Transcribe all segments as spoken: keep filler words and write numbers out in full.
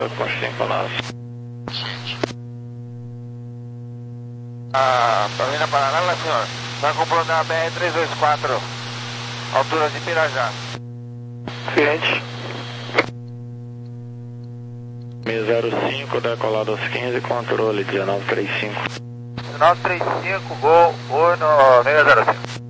Com cinco nove. Ah, Paulina Paralela, senhor. Vai com o plano da B R trezentos e vinte e quatro, altura de Pirajá. Cliente. zero cinco, decolado aos quinze, controle dezenove trinta e cinco. dezenove trinta e cinco, gol, oi no seis zero cinco.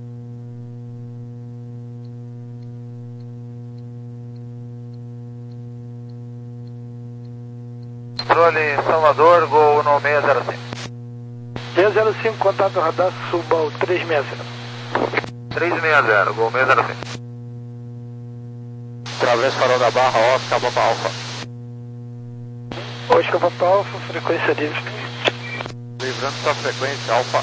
Controle Salvador, gol no seis zero cinco. seis zero cinco, contato radar, suba ao trezentos e sessenta. trezentos e sessenta, gol seis zero cinco. Travesso farol da Barra, Oscar, Papa Alfa. Oscar Papa Alfa, frequência livre. Livrando sua frequência, Alfa.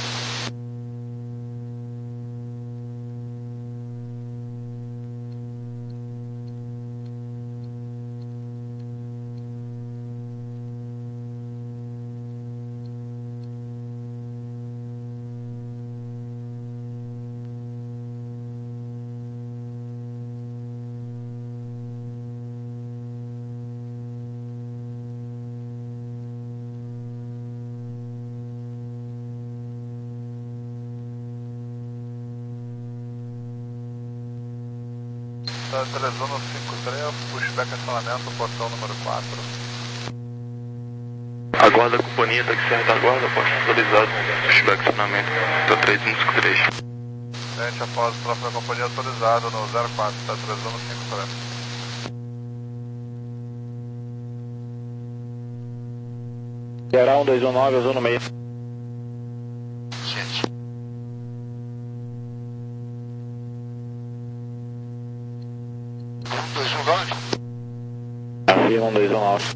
Telezono cinco três, pushback acionamento, portão número quatro. Aguarda a companhia, tá aqui certo, aguarda, pode ser autorizado. Pushback acionamento, tá três um cinco três. Gente, após o tráfego da companhia autorizado no zero quatro, tá Telezono cinco três. Geral um dois um nove, azul no meio. Gente. um dois um nove? Afirma um dois um nove.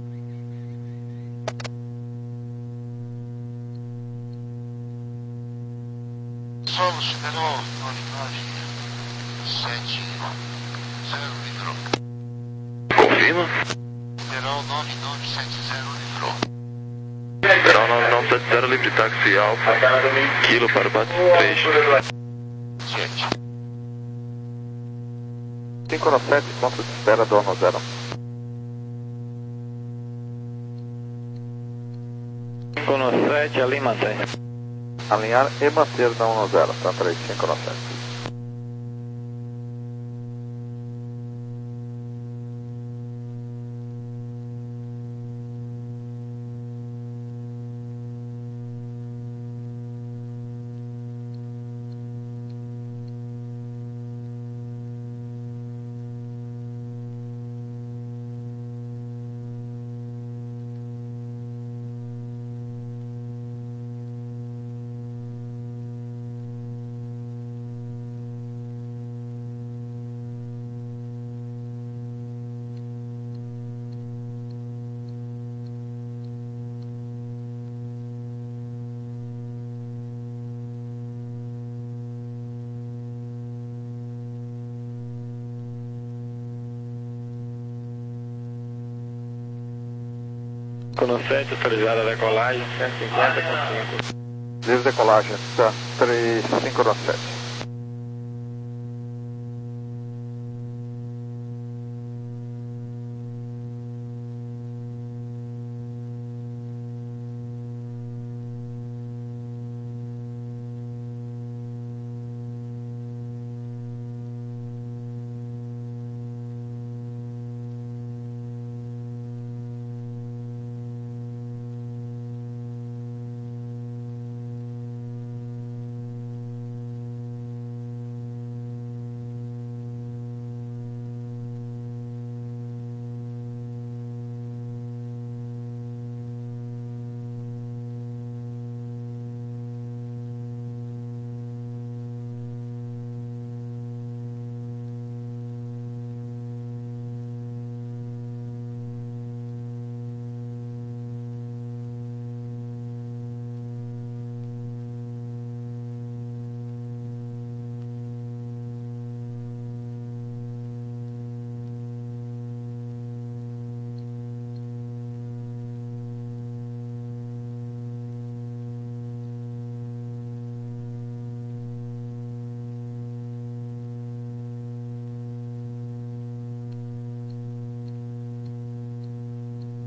Solo, Siderol nove nove sete zero livrou. Confirma? Siderol nove nove sete zero livrou. Geral nove nove sete zero, livre táxi Alfa, Kilo para o bate três. Gente. cinco nove sete, ponto de espera do ano zero. cinco nove sete, ali mantém. Alinhar e manter da um zero, tá três cinco nove sete. cinco nove sete, autorizada a decolagem, cento e cinquenta com cinco. Livre decolagem, tá três cinco nove sete.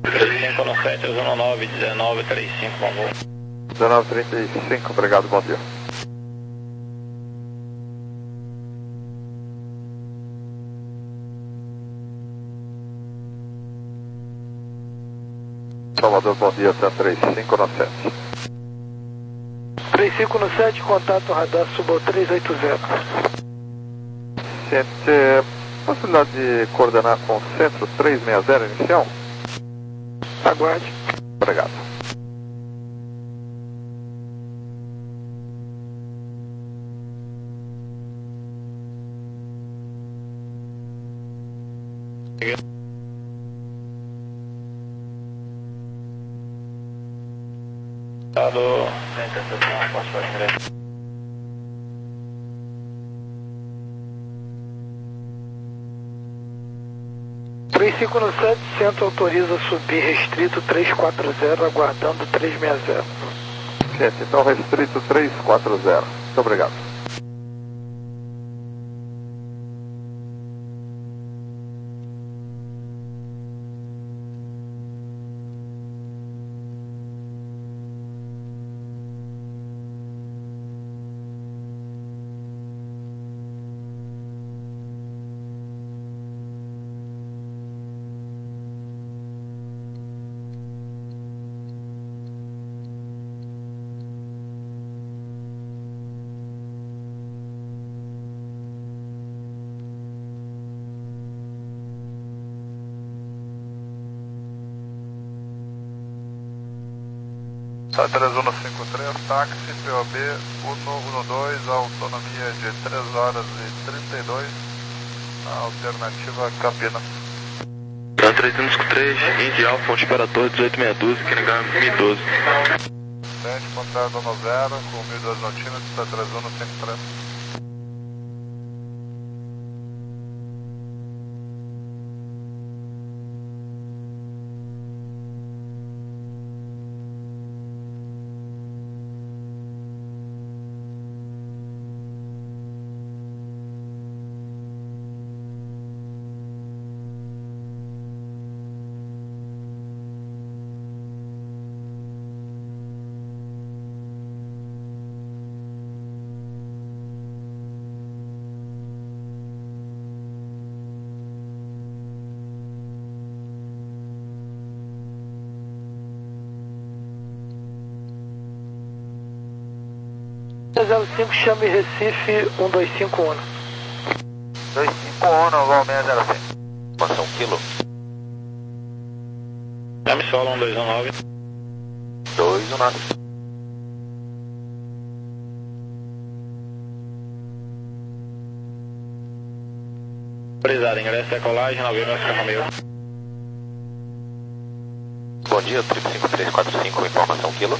três cinco no sete, zona nove, dezenove, trinta e cinco, bom voo. dezenove, trinta e cinco, obrigado, bom dia. Salvador, bom dia, tá três cinco no sete. três cinco no sete, contato radar Subal três oito zero. Ciente, possibilidade de coordenar com o centro três seis zero inicial? Aguarde. Obrigado. Estado, posso para ingresso. três cinco no sete, centro autoriza subir restrito três quatro zero, aguardando três seis zero. Ciente, então restrito três quatro zero. Muito obrigado. Sai três um cinco três, táxi, P O B um um dois, autonomia de três horas e trinta e dois, alternativa Campinas. Tá três um cinco três, Indy Alfa, ponte para torre dezoito meia dúzia, Kenegami mil e doze. Tente contato no zero, com mil e doze notímetros, tá três um cinco três. zero cinco, chame Recife um dois cinco um. dois cinco um, voo seis zero cinco. Informação quilo. Chame solo um dois um nove. dois um nove. Autorizado, ingresso e decolagem, nove mil Oscar Romeo. Bom dia, trip cinco três quatro cinco, informação quilo.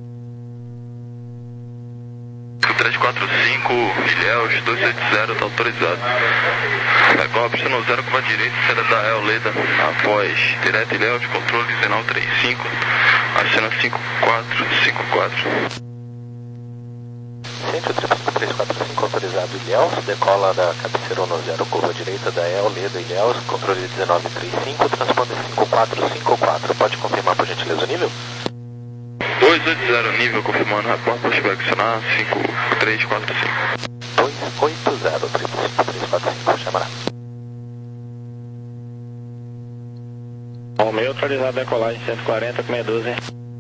três quatro cinco, Ilhéus, dois oito zero, tá autorizado. Decola pista no zero, curva direita, saída da El Leda, após direto Ilhéus, controle final três cinco, acena cinco quatro cinco quatro. Centro trip cinco três quatro cinco, autorizado Ilhéus, decola da cabeceira no zero, curva direita da El Leda Ilhéus, controle dezenove trinta e cinco, transponder cinco quatro cinco quatro. Pode confirmar por gentileza o nível? dois oito zero, nível confirmando, repórter para flexionar cinco três quatro cinco. dois oito zero, trip cinco três quatro cinco, chamará. Romeo, autorizado decolagem cento e quarenta com meia dúzia.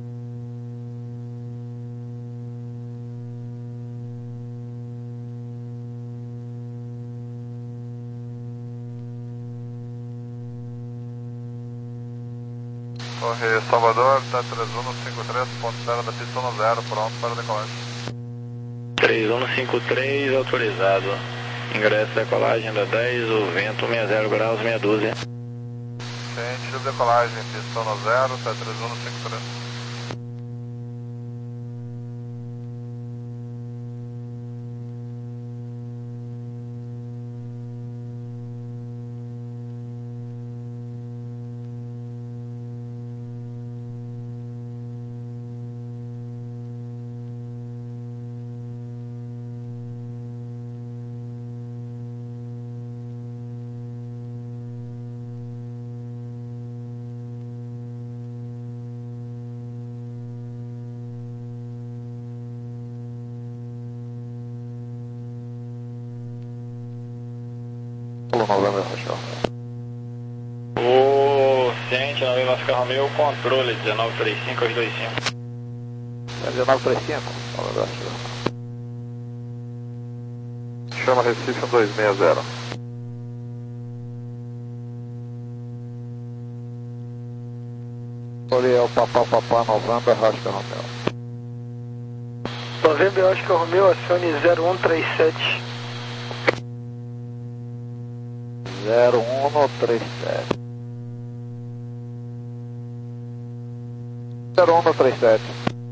Torre Salvador, tá três um cinco três, ponto zero da pista no zero, pronto para decolagem. três um cinco três, autorizado. Ingresso decolagem da dez, o vento sessenta graus, meia dúzia. Ciente de decolagem, pista no zero, tá três um cinco três. Polo November, Rochelle. O Ciente November Oscar Romeo, controle dezenove trinta e cinco aos vinte e cinco. dezenove trinta e cinco, November, Rochelle. Chama Recife cento e sessenta. Ali é o Papá Papá November Oscar Romeo. November Oscar Romeo, acione zero um três sete. zero um três sete. zero um três sete.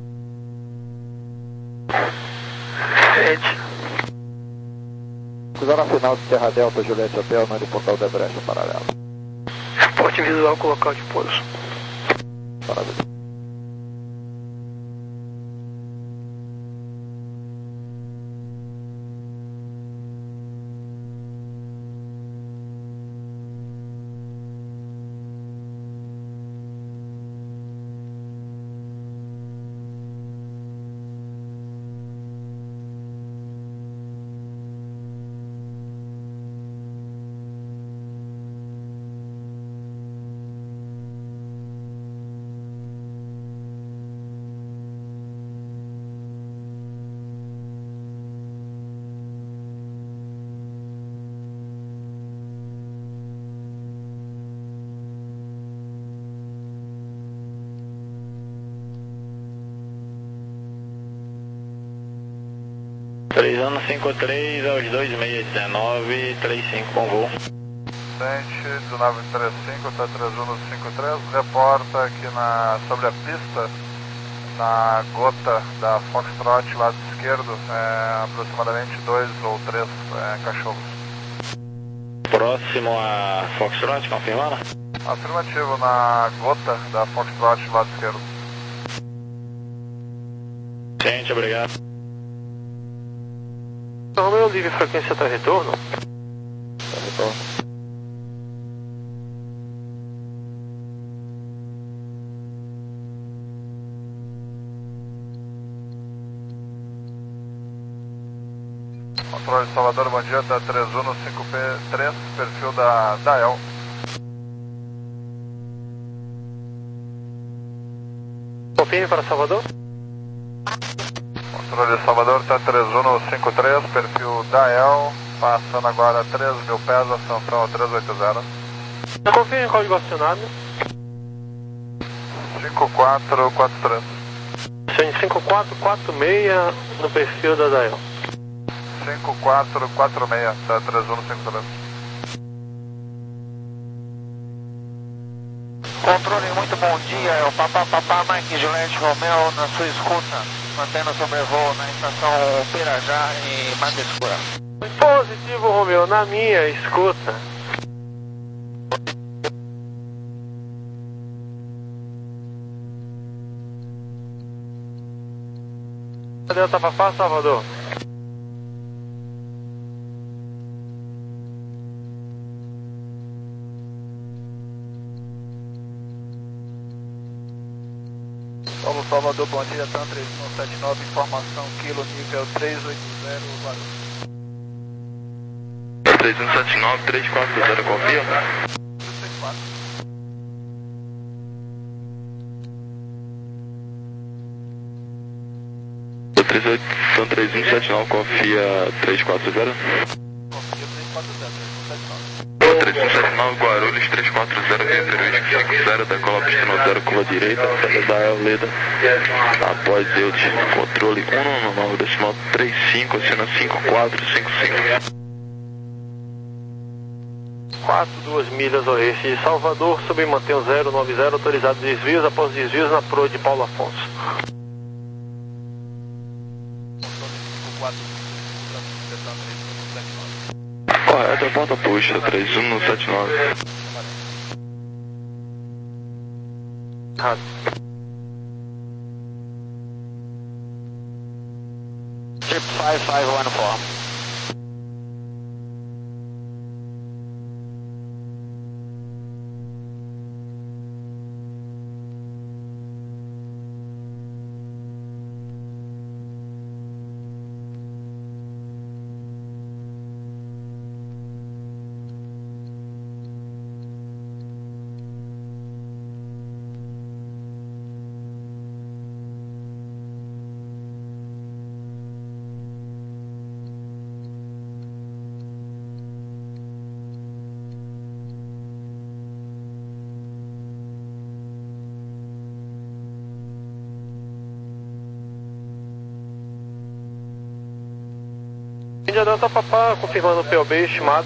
Sede. Cuidado na final de Serra Delta, Juliette Hotel, no aeroporto de Brecha, paralelo. Reporte visual com local de pouso. Maravilha. três anos cinco três aos dois seis dezenove trinta e cinco com voo. Ciente dezenove trinta e cinco, tá três um cinco três, reporta aqui na, sobre a pista, na gota da Foxtrot, lado esquerdo, é, aproximadamente dois ou três é, cachorros. Próximo a Foxtrot, confirmando? Afirmativo, na gota da Foxtrot, lado esquerdo. Ciente, obrigado. Romeo, livre frequência até retorno. Tá retorno. Controle de Salvador, bom dia, tá três um cinco três, perfil da Dael. Confirme para Salvador. Controle de Salvador, tá três um cinco três, perfil Dael, passando agora três mil pés, ascensão três oito zero. Confirme o código acionado. cinco quatro quatro três. Acione cinco quatro quatro seis no perfil da Dael. cinco quatro quatro seis, tá três um cinco três. Controle, muito bom dia, é o Papá Papá Mike Juliette Romeo na sua escuta, mantendo sobrevoo na estação Pirajá em Mata Escura. Positivo, Romeo, na minha escuta. Delta Papá, Salvador. Paulo Salvador, bom dia, TAM três um sete nove, informação quilo nível três oito zero, Guarulhos. três um sete nove, três quatro zero, confia? três oito, São três um sete nove, confia três quatro zero? Confia três quatro zero, três um sete nove, Guarulhos, três quatro zero, Peruísco cinco zero, decola pista no zero, curva direita, saída da Eoleda, após eu de controle um nove decimal trinta e cinco, acena cinco quatro cinco cinco. quatro, duas milhas oeste de Salvador, submantém o zero nove zero, autorizado desvios após desvios na proa de Paulo Afonso. Correto, ponta puxa, três um sete nove. Errado. Chip cinco cinco um quatro. Índia Delta Papá, confirmando o P O B estimado.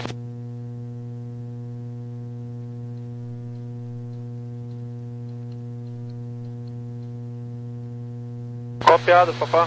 Copiado, Papá.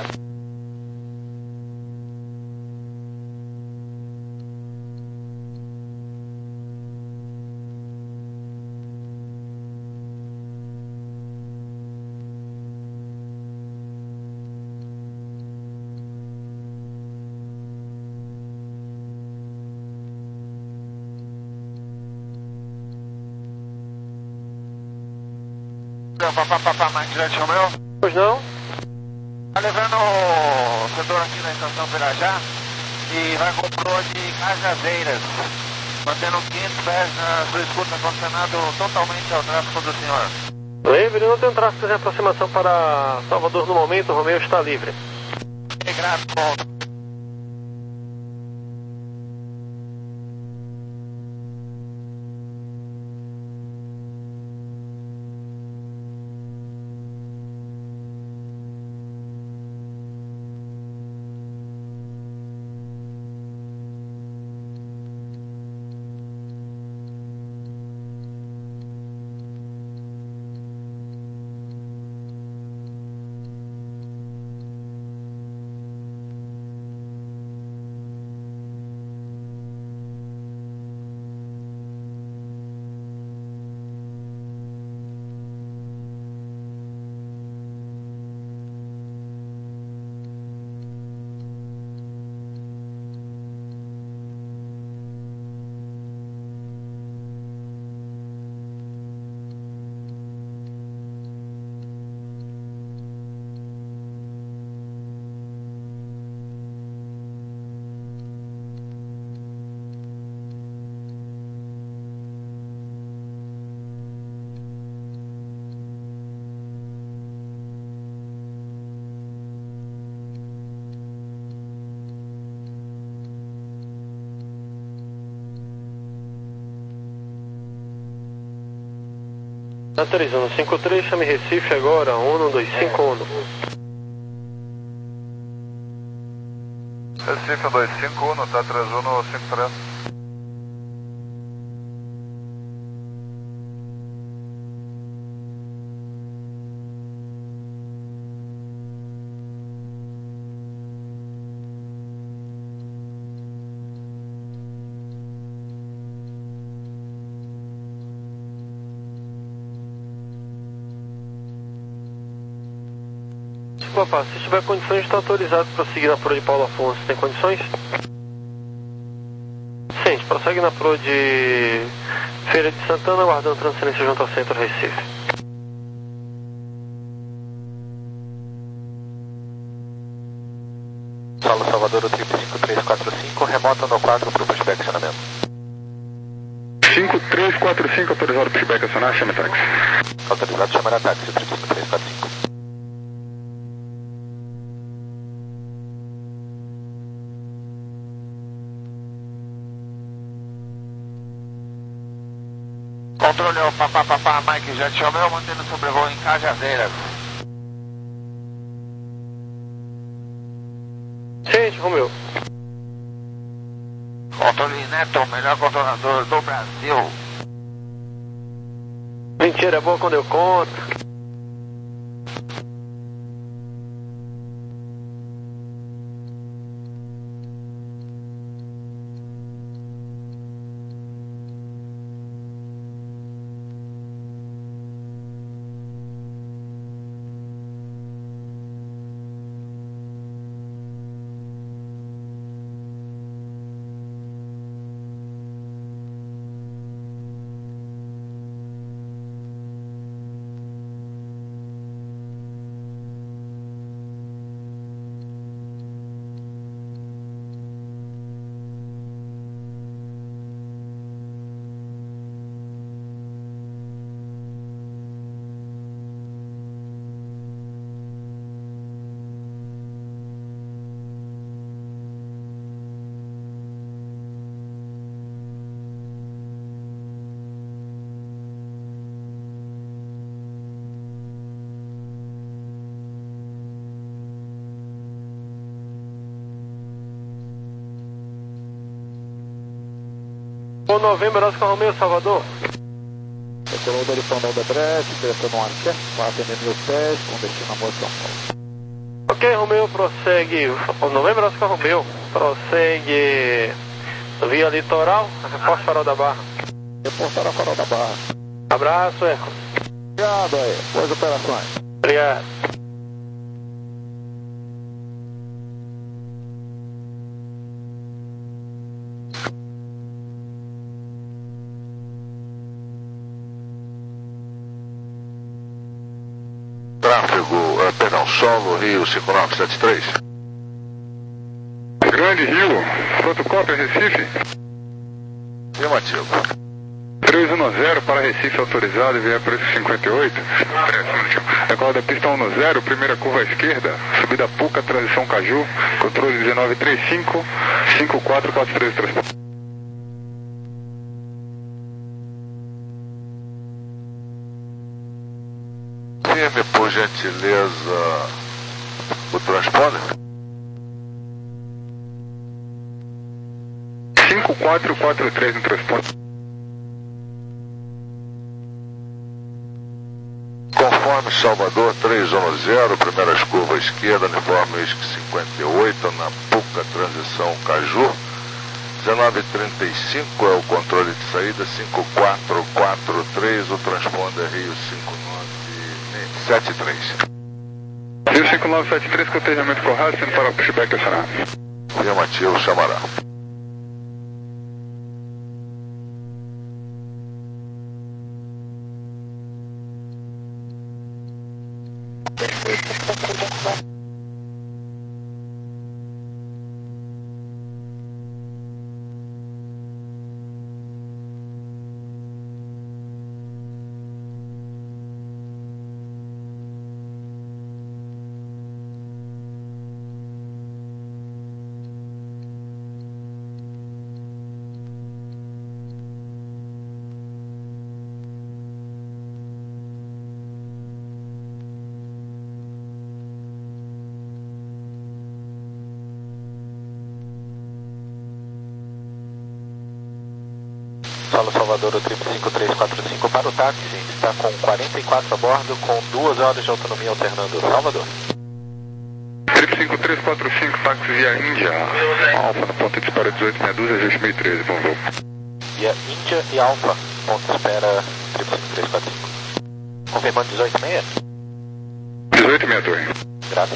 Papá, papá, Mike Jet Romeu. Pois não? Tá levando o setor aqui na estação Pirajá e vai com proa de Cajazeiras, mantendo quinhentos pés na sua escuta, condicionado totalmente ao tráfego do senhor. Livre, não tem tráfego de aproximação para Salvador no momento, o Romeu está livre. É grato. Autorizando cinco três, chame Recife agora, um dois cinco um. Recife dois cinco um, tá três um cinco três. Papá, se tiver condições, está autorizado para seguir na proa de Paulo Afonso. Tem condições? Sim, a gente prossegue na proa de Feira de Santana, aguardando transferência junto ao Centro Recife. Solo Salvador, o triplo cinco três quatro cinco, remota no quatro para o pushback acionamento. cinco três quatro cinco, autorizado o pushback acionar, chama táxi. Autorizado chamar a táxi, o triplo cinco três quatro cinco. Controle o papá, papá, Mike Jet Romeu, mantendo sobrevoo em Cajazeiras. Gente, Romeu. Controle Neto, o melhor controlador do Brasil. Mentira, é boa quando eu conto. O Novembro, Oscar Romeo, Salvador. Decolou do Horizonte da Brest, direção no Arqué, atendendo mil pés, com destino a Moço São Paulo. Ok, Romeo, prossegue. O Novembro, Oscar Romeo, prossegue via litoral, reforço Farol da Barra. Reportar a Farol da Barra. Abraço, Eco. Obrigado aí, boas operações. Obrigado. Tráfego, uh, perdão, solo Rio cinco nove sete três. Grande Rio, fotocópia Recife. Afirmativo. três um zero para Recife autorizado, via preço cinquenta e oito. Decola da pista um zero, primeira curva à esquerda, subida Puca, transição Caju, controle dezenove trinta e cinco, cinco quatro quatro três transporte. Firme, por gentileza, o transponder. cinco quatro quatro três no transporte. Conforme Salvador três um zero, primeiras curvas à esquerda, uniforme U I S C cinquenta e oito, na Puca, transição Caju. dezenove trinta e cinco é o controle de saída, cinco quatro quatro três, o transponder Rio cinco nove sete três. Rio cinco nove sete três, cotejamento correto, sendo para o pushback acionar. Afirmativo, chamará. Solo Salvador, o trip cinco três quatro cinco para o táxi, está com quarenta e quatro a bordo, com duas horas de autonomia alternando. Salvador. Trip cinco três quatro cinco, táxi via Índia, Alfa no ponto de espera dezoito sessenta e dois, ajuste meio treze, bom voo. Via Índia e Alfa, ponto de espera trip cinco três quatro cinco. Confirmando dezoito e meia? dezoito e meia, torre. Graças.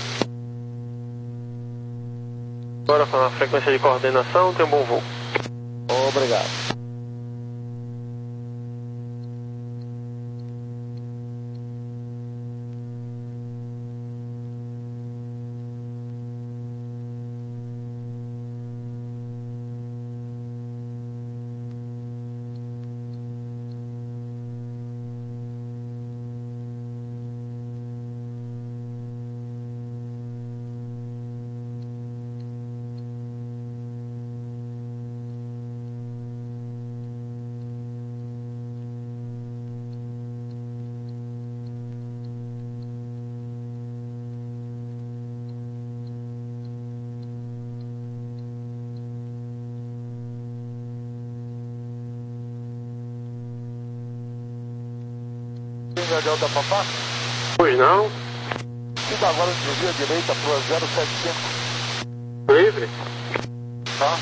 Agora com a frequência de coordenação, tem um bom voo. Obrigado. Delta Papá? Pois não? Fica agora de via direita para zero sete cinco. Livre? Tá?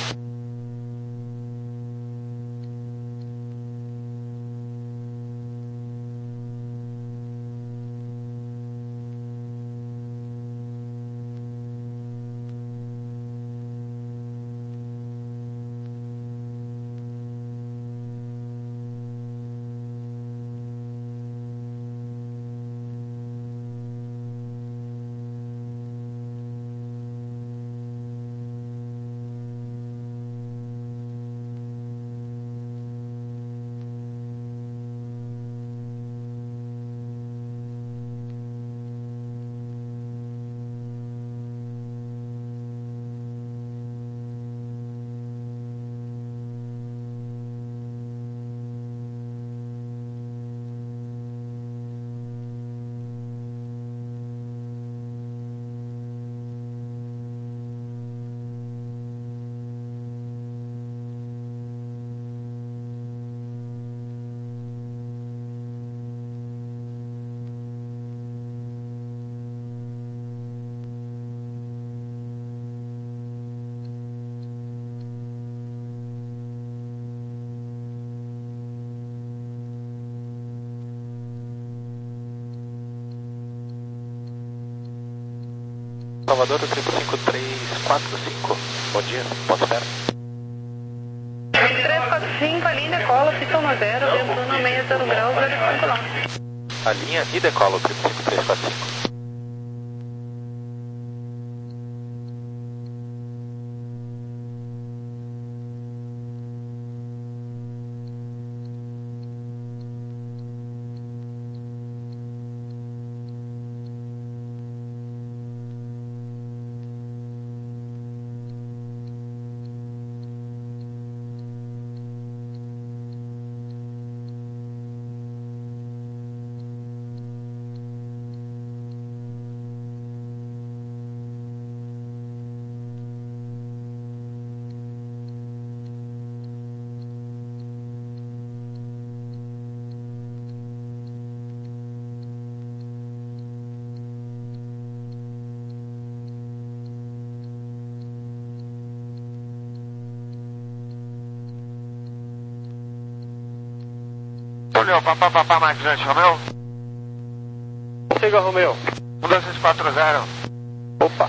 Salvador, triplo cinco três quatro cinco. Bom dia, ponto zero. três quatro cinco, a linha decola, piston no zero, vento no seis zero graus, zero cinco quilômetros. A linha e decola, triplo cinco três quatro cinco. Olha, papá, papá, mais grande, Romeu? Siga, Romeu. um dois seis quatro zero. Opa.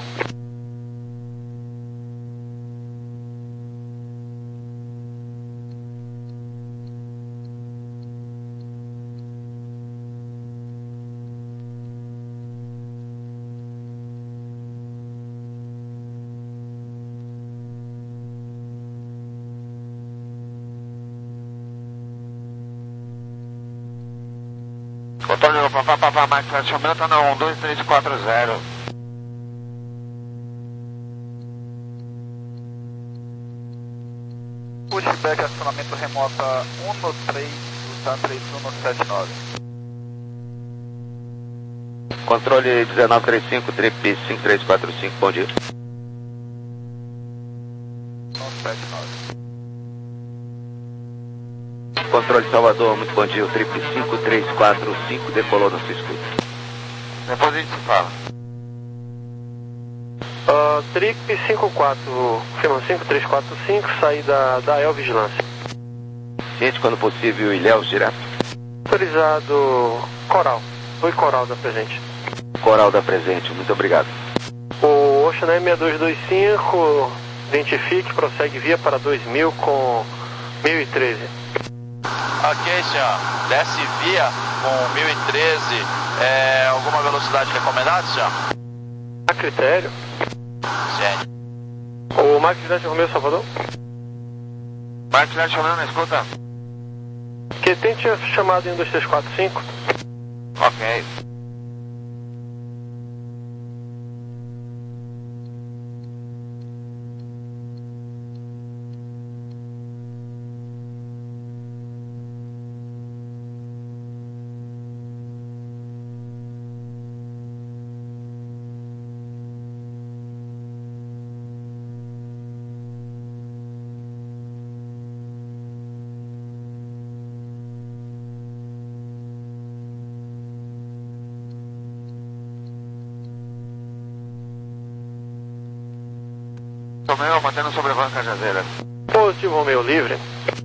Antônio, papá, papá, mais grande, Romeu, tá na um dois três quatro zero. Pushback, acionamento remota um no três, Lutan três um no sete nove. Controle dezenove trinta e cinco, trip cinco três quatro cinco, bom dia. No sete nove. Controle Salvador, muito bom dia, o trip cinco três quatro cinco decolou no seu escudo. Depois a gente se fala. Uh, trip cinco quatro, firma cinco três quatro cinco, saída da El Vigilância. Ciente, quando possível, Ilhéus direto. Autorizado Coral. Oi, Coral da presente. Coral da presente, muito obrigado. O Ocean seis dois dois cinco, identifique, prossegue via para dois mil com mil e treze. Ok, senhor. Desce via com mil e treze. É, alguma velocidade recomendada, senhor? A critério. Gente. O Max Gigante Romeu Salvador? Max Gigante Romeu, na escuta? Que tente a chamada em um dois três quatro cinco. Ok. Romeu, mantendo sobre a banca jazeira. Positivo, Romeu, livre.